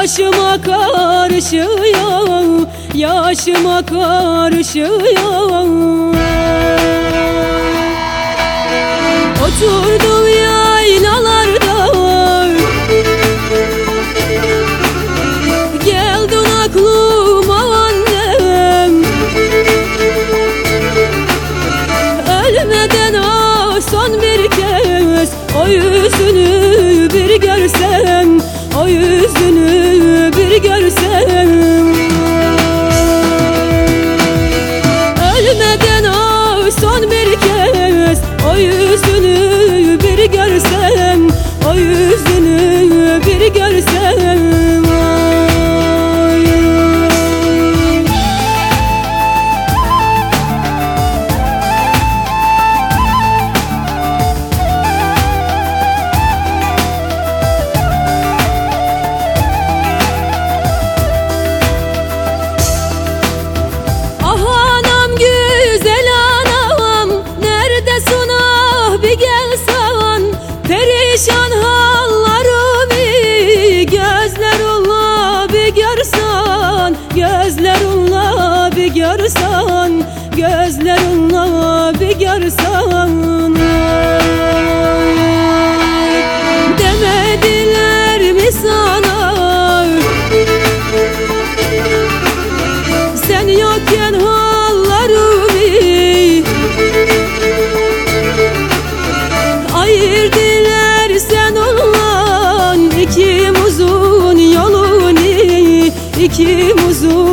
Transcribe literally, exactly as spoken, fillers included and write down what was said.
Yaşıma karışıyor, yaşıma karışıyor. Oturdum yaylalarda, geldin aklıma annem. Ölmeden o son bir kez o yüzünü bir görsem, o yüzünü bir görsem. Ölmeden o son bir kez o yüzünü bir görsem, o yüzünü bir görsem. Perişan hallarımı gözlerinle bir görsen, gözlerinle bir görsen, gözlerinle bir görsen. Demediler mi sana sen yokken hallarımı ayırdı sen olan, İkim uzun yolunu, İkim uzun